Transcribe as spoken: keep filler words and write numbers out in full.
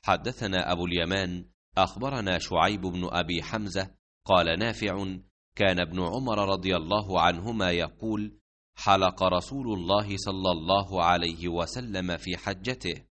حدثنا أبو اليمان أخبرنا شعيب بن أبي حمزة قال نافع كان ابن عمر رضي الله عنهما يقول حلق رسول الله صلى الله عليه وسلم في حجته